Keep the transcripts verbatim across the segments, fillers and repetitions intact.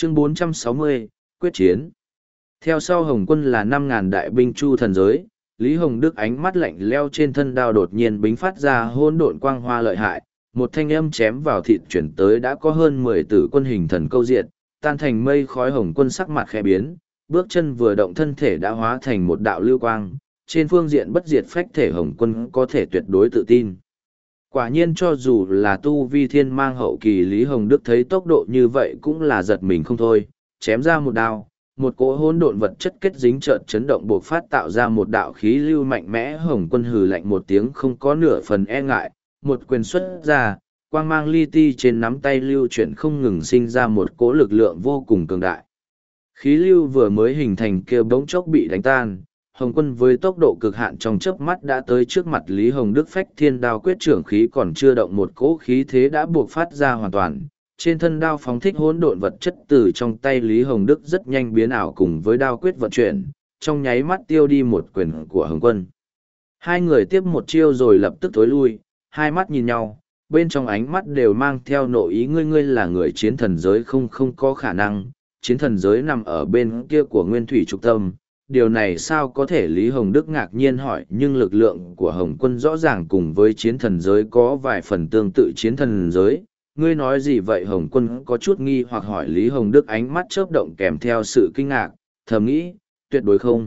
Chương bốn trăm sáu mươi, quyết chiến. Theo sau Hồng quân là năm ngàn đại binh chu thần giới, Lý Hồng Đức ánh mắt lạnh leo trên thân đao đột nhiên bính phát ra hỗn độn quang hoa lợi hại, một thanh âm chém vào thịt chuyển tới đã có hơn mười tử quân hình thần câu diệt, tan thành mây khói. Hồng quân sắc mặt khẽ biến, bước chân vừa động thân thể đã hóa thành một đạo lưu quang, trên phương diện bất diệt phách thể Hồng quân có thể tuyệt đối tự tin. Quả nhiên cho dù là tu vi thiên mang hậu kỳ, Lý Hồng Đức thấy tốc độ như vậy cũng là giật mình không thôi, chém ra một đao, một cỗ hỗn độn vật chất kết dính chợt chấn động bộc phát tạo ra một đạo khí lưu mạnh mẽ. Hồng quân hừ lạnh một tiếng không có nửa phần e ngại, một quyền xuất ra, quang mang li ti trên nắm tay lưu chuyển không ngừng sinh ra một cỗ lực lượng vô cùng cường đại. Khí lưu vừa mới hình thành kia bỗng chốc bị đánh tan, Hồng quân với tốc độ cực hạn trong chớp mắt đã tới trước mặt Lý Hồng Đức. Phách thiên đao quyết trưởng khí còn chưa động, một cỗ khí thế đã buộc phát ra hoàn toàn. Trên thân đao phóng thích hỗn độn vật chất từ trong tay Lý Hồng Đức rất nhanh biến ảo cùng với đao quyết vận chuyển, trong nháy mắt tiêu đi một quyền của Hồng quân. Hai người tiếp một chiêu rồi lập tức tối lui, hai mắt nhìn nhau, bên trong ánh mắt đều mang theo nội ý. Ngươi ngươi là người chiến thần giới không? Không có khả năng, chiến thần giới nằm ở bên kia của nguyên thủy trục tâm. Điều này sao có thể? Lý Hồng Đức ngạc nhiên hỏi, nhưng lực lượng của Hồng quân rõ ràng cùng với chiến thần giới có vài phần tương tự. Chiến thần giới, ngươi nói gì vậy? Hồng quân có chút nghi hoặc hỏi. Lý Hồng Đức ánh mắt chớp động kèm theo sự kinh ngạc, thầm nghĩ, tuyệt đối không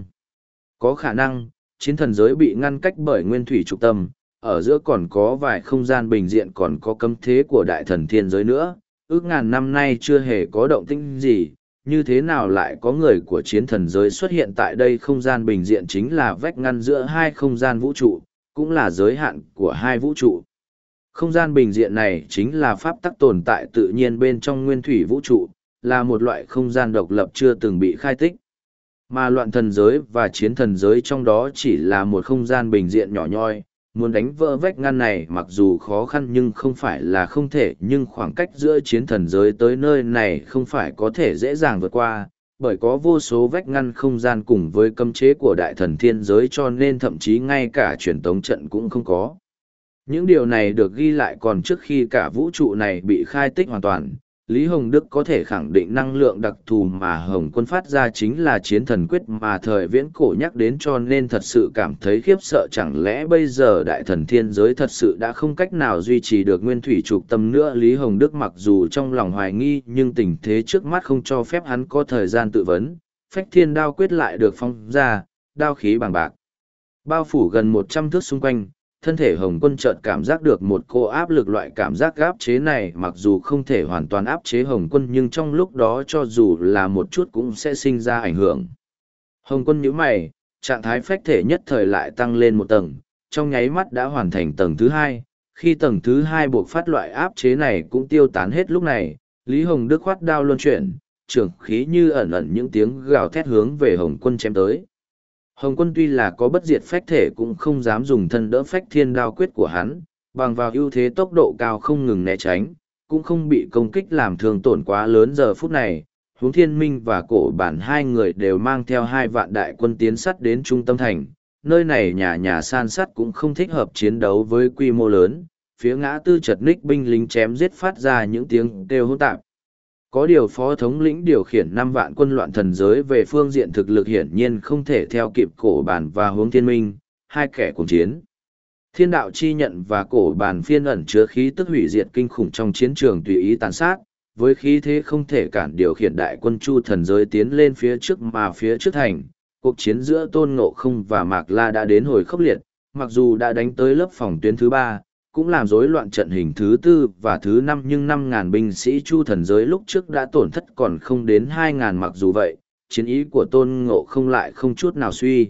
có khả năng, chiến thần giới bị ngăn cách bởi nguyên thủy trục tâm, ở giữa còn có vài không gian bình diện, còn có cấm thế của đại thần thiên giới nữa, ước ngàn năm nay chưa hề có động tĩnh gì, như thế nào lại có người của chiến thần giới xuất hiện tại đây? Không gian bình diện chính là vách ngăn giữa hai không gian vũ trụ, cũng là giới hạn của hai vũ trụ. Không gian bình diện này chính là pháp tắc tồn tại tự nhiên bên trong nguyên thủy vũ trụ, là một loại không gian độc lập chưa từng bị khai tích. Mà loạn thần giới và chiến thần giới trong đó chỉ là một không gian bình diện nhỏ nhoi, muốn đánh vỡ vách ngăn này mặc dù khó khăn nhưng không phải là không thể, nhưng khoảng cách giữa chiến thần giới tới nơi này không phải có thể dễ dàng vượt qua, bởi có vô số vách ngăn không gian cùng với cấm chế của đại thần thiên giới, cho nên thậm chí ngay cả truyền tống trận cũng không có. Những điều này được ghi lại còn trước khi cả vũ trụ này bị khai tích hoàn toàn. Lý Hồng Đức có thể khẳng định năng lượng đặc thù mà Hồng quân phát ra chính là chiến thần quyết mà thời viễn cổ nhắc đến, cho nên thật sự cảm thấy khiếp sợ. Chẳng lẽ bây giờ đại thần thiên giới thật sự đã không cách nào duy trì được nguyên thủy trục tâm nữa? Lý Hồng Đức mặc dù trong lòng hoài nghi nhưng tình thế trước mắt không cho phép hắn có thời gian tự vấn. Phách thiên đao quyết lại được phóng ra, đao khí bằng bạc bao phủ gần một trăm thước xung quanh. Thân thể Hồng quân chợt cảm giác được một cô áp lực, loại cảm giác áp chế này mặc dù không thể hoàn toàn áp chế Hồng quân nhưng trong lúc đó cho dù là một chút cũng sẽ sinh ra ảnh hưởng. Hồng quân nhíu mày, trạng thái phách thể nhất thời lại tăng lên một tầng, trong nháy mắt đã hoàn thành tầng thứ hai. Khi tầng thứ hai buộc phát, loại áp chế này cũng tiêu tán hết. Lúc này, Lý Hồng Đức khoát đao luân chuyển, trưởng khí như ẩn ẩn những tiếng gào thét hướng về Hồng quân chém tới. Hồng quân tuy là có bất diệt phách thể cũng không dám dùng thân đỡ phách thiên đao quyết của hắn, bằng vào ưu thế tốc độ cao không ngừng né tránh, cũng không bị công kích làm thương tổn quá lớn. Giờ phút này, Huống Thiên Minh và Cổ Bản hai người đều mang theo hai vạn đại quân tiến sắt đến trung tâm thành. Nơi này nhà nhà san sắt cũng không thích hợp chiến đấu với quy mô lớn, phía ngã tư chật ních binh lính chém giết phát ra những tiếng kêu hỗn tạp. Có điều phó thống lĩnh điều khiển năm vạn quân loạn thần giới về phương diện thực lực hiển nhiên không thể theo kịp Cổ Bản và Huống Thiên Minh, hai kẻ cùng chiến. Thiên đạo chi nhận và Cổ Bản phiên ẩn chứa khí tức hủy diệt kinh khủng trong chiến trường tùy ý tàn sát, với khí thế không thể cản điều khiển đại quân chu thần giới tiến lên phía trước. Mà phía trước thành, cuộc chiến giữa Tôn Ngộ Không và Mạc La đã đến hồi khốc liệt, mặc dù đã đánh tới lớp phòng tuyến thứ ba, cũng làm rối loạn trận hình thứ tư và thứ năm, nhưng năm ngàn binh sĩ chu thần giới lúc trước đã tổn thất còn không đến hai ngàn. Mặc dù vậy, chiến ý của Tôn Ngộ Không lại không chút nào suy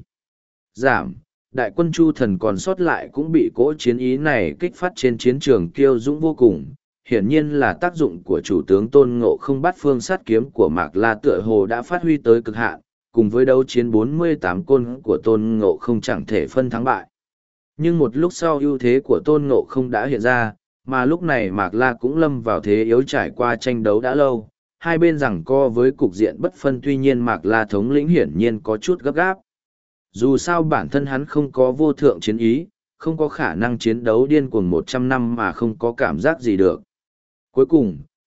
giảm, đại quân chu thần còn sót lại cũng bị cỗ chiến ý này kích phát trên chiến trường kiêu dũng vô cùng. Hiển nhiên là tác dụng của chủ tướng Tôn Ngộ Không. Bát phương sát kiếm của Mạc La tựa hồ đã phát huy tới cực hạn, cùng với đấu chiến bốn mươi tám côn của Tôn Ngộ Không chẳng thể phân thắng bại. Nhưng một lúc sau ưu thế của Tôn Ngộ Không đã hiện ra, mà lúc này Mạc La cũng lâm vào thế yếu. Trải qua tranh đấu đã lâu, hai bên giằng co với cục diện bất phân, tuy nhiên Mạc La thống lĩnh hiển nhiên có chút gấp gáp. Dù sao bản thân hắn không có vô thượng chiến ý, không có khả năng chiến đấu điên cuồng một trăm năm mà không có cảm giác gì được. Cuối cùng,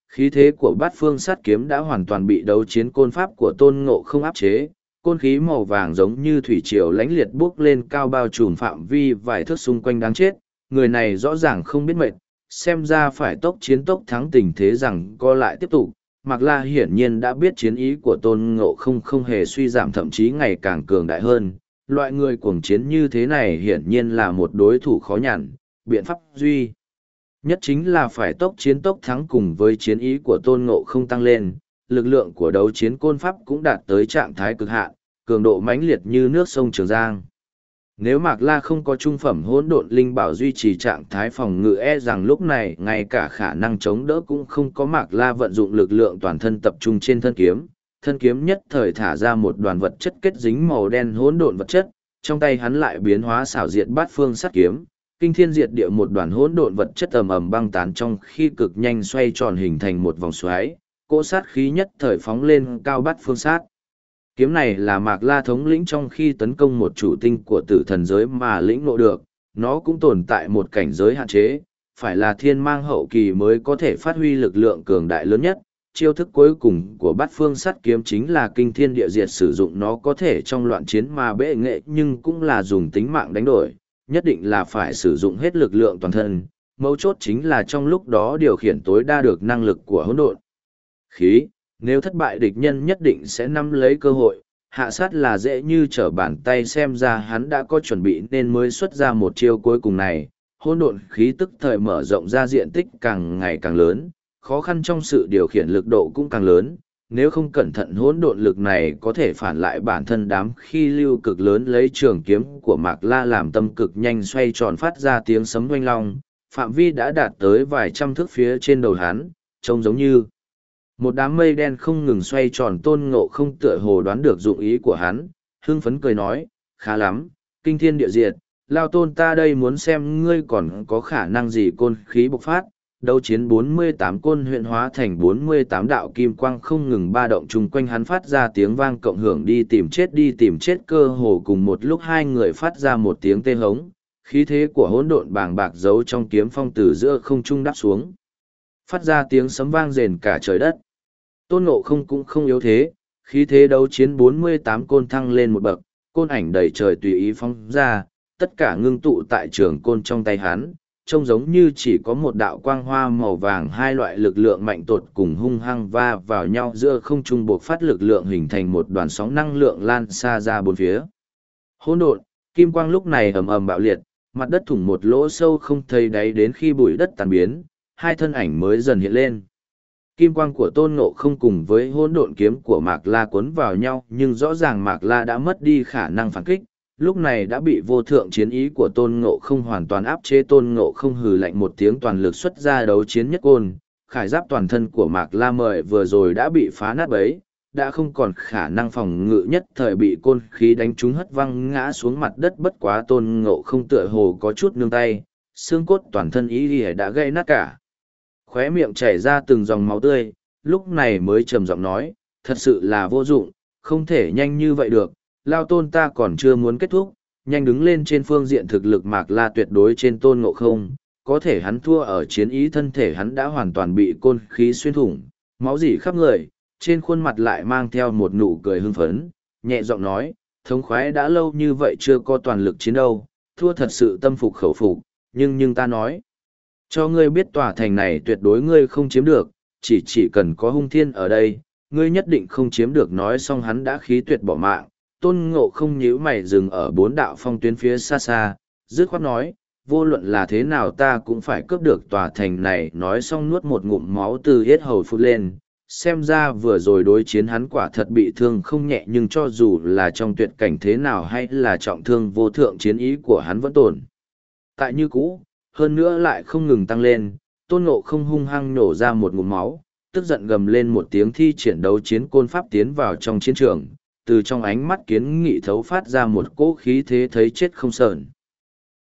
Khí thế của bát phương sát kiếm đã hoàn toàn bị đấu chiến côn pháp của Tôn Ngộ Không áp chế, côn khí màu vàng giống như thủy triều lãnh liệt buốc lên cao bao trùm phạm vi vài thước xung quanh đáng chết. Người này rõ ràng không biết mệt, xem ra phải tốc chiến tốc thắng, tình thế rằng co lại tiếp tục. Mạc La hiển nhiên đã biết chiến ý của Tôn Ngộ Không không hề suy giảm, thậm chí ngày càng cường đại hơn. Loại người cuồng chiến như thế này hiển nhiên là một đối thủ khó nhằn, biện pháp duy nhất chính là phải tốc chiến tốc thắng. Cùng với chiến ý của Tôn Ngộ Không tăng lên, lực lượng của đấu chiến côn pháp cũng đạt tới trạng thái cực hạn, cường độ mãnh liệt như nước sông Trường Giang. Nếu Mạc La không có trung phẩm hỗn độn linh bảo duy trì trạng thái phòng ngự, e rằng lúc này ngay cả khả năng chống đỡ cũng không có. Mạc La vận dụng lực lượng toàn thân tập trung trên thân kiếm, thân kiếm nhất thời thả ra một đoàn vật chất kết dính màu đen hỗn độn vật chất, trong tay hắn lại biến hóa xảo diệt bát phương sát kiếm, kinh thiên diệt địa, một đoàn hỗn độn vật chất ầm ầm băng tán trong khi cực nhanh xoay tròn hình thành một vòng xoáy, cỗ sát khí nhất thời phóng lên cao bát phương sát. Kiếm này là Mạc La thống lĩnh trong khi tấn công một chủ tinh của tử thần giới mà lĩnh ngộ được, nó cũng tồn tại một cảnh giới hạn chế, phải là thiên mang hậu kỳ mới có thể phát huy lực lượng cường đại lớn nhất. Chiêu thức cuối cùng của bát phương sắt kiếm chính là kinh thiên địa diệt, sử dụng nó có thể trong loạn chiến mà bệ nghệ, nhưng cũng là dùng tính mạng đánh đổi, nhất định là phải sử dụng hết lực lượng toàn thân. Mấu chốt chính là trong lúc đó điều khiển tối đa được năng lực của hỗn độn khí. Nếu thất bại, địch nhân nhất định sẽ nắm lấy cơ hội, hạ sát là dễ như trở bàn tay. Xem ra hắn đã có chuẩn bị nên mới xuất ra một chiêu cuối cùng này. Hỗn độn khí tức thời mở rộng ra, diện tích càng ngày càng lớn, khó khăn trong sự điều khiển lực độ cũng càng lớn. Nếu không cẩn thận, hỗn độn lực này có thể phản lại bản thân đám khí lưu cực lớn. Lấy trường kiếm của Mạc La làm tâm cực nhanh xoay tròn, phát ra tiếng sấm oanh long, phạm vi đã đạt tới vài trăm thước phía trên đầu hắn, trông giống như một đám mây đen không ngừng xoay tròn. Tôn Ngộ Không tựa hồ đoán được dụng ý của hắn, hưng phấn cười nói, khá lắm, kinh thiên địa diệt, Lao Tôn ta đây muốn xem ngươi còn có khả năng gì. Côn khí bộc phát, đấu chiến bốn mươi tám côn huyện hóa thành bốn mươi tám đạo kim quang không ngừng ba động chung quanh hắn, phát ra tiếng vang cộng hưởng. Đi tìm chết, đi tìm chết. Cơ hồ cùng một lúc hai người phát ra một tiếng tê hống, khí thế của hỗn độn bàng bạc giấu trong kiếm phong từ giữa không trung đáp xuống, phát ra tiếng sấm vang rền cả trời đất. Tôn Ngộ Không cũng không yếu thế, khí thế đấu chiến bốn mươi tám côn thăng lên một bậc, côn ảnh đầy trời tùy ý phóng ra, tất cả ngưng tụ tại trường côn trong tay hắn, trông giống như chỉ có một đạo quang hoa màu vàng. Hai loại lực lượng mạnh tột cùng hung hăng va vào nhau giữa không trung, buộc phát lực lượng hình thành một đoàn sóng năng lượng lan xa ra bốn phía. Hỗn độn kim quang lúc này ầm ầm bạo liệt, mặt đất thủng một lỗ sâu không thấy đáy, đến khi bụi đất tàn biến, hai thân ảnh mới dần hiện lên. Kim quang của Tôn Ngộ Không cùng với hỗn độn kiếm của Mạc La cuốn vào nhau, nhưng rõ ràng Mạc La đã mất đi khả năng phản kích, lúc này đã bị vô thượng chiến ý của Tôn Ngộ Không hoàn toàn áp chế. Tôn Ngộ Không hừ lạnh một tiếng, toàn lực xuất ra đấu chiến nhất côn, khải giáp toàn thân của Mạc La mời vừa rồi đã bị phá nát bấy, đã không còn khả năng phòng ngự, nhất thời bị côn khí đánh trúng hất văng ngã xuống mặt đất. Bất quá Tôn Ngộ Không tựa hồ có chút nương tay, xương cốt toàn thân ý ỉa đã gây nát cả, khóe miệng chảy ra từng dòng máu tươi, lúc này mới trầm giọng nói, thật sự là vô dụng, không thể nhanh như vậy được, Lao Tôn ta còn chưa muốn kết thúc. Nhanh đứng lên. Trên phương diện thực lực, Mạc La tuyệt đối trên Tôn Ngộ Không, có thể hắn thua ở chiến ý, thân thể hắn đã hoàn toàn bị côn khí xuyên thủng, máu rỉ khắp người, trên khuôn mặt lại mang theo một nụ cười hưng phấn, nhẹ giọng nói, thống khoái, đã lâu như vậy chưa có toàn lực chiến đâu, thua thật sự tâm phục khẩu phục, nhưng nhưng ta nói cho ngươi biết, tòa thành này tuyệt đối ngươi không chiếm được, chỉ chỉ cần có hung thiên ở đây, ngươi nhất định không chiếm được. Nói xong hắn đã khí tuyệt bỏ mạng. Tôn Ngộ Không nhíu mày dừng ở bốn đạo phong tuyến phía xa xa, dứt khoát nói, vô luận là thế nào ta cũng phải cướp được tòa thành này. Nói xong nuốt một ngụm máu từ yết hầu phun lên, xem ra vừa rồi đối chiến hắn quả thật bị thương không nhẹ, nhưng cho dù là trong tuyệt cảnh thế nào hay là trọng thương, vô thượng chiến ý của hắn vẫn tồn tại như cũ, hơn nữa lại không ngừng tăng lên. Tôn Ngộ Không hung hăng nổ ra một ngụm máu, tức giận gầm lên một tiếng, thi triển đấu chiến côn pháp tiến vào trong chiến trường, từ trong ánh mắt kiến nghị thấu phát ra một cỗ khí thế thấy chết không sờn.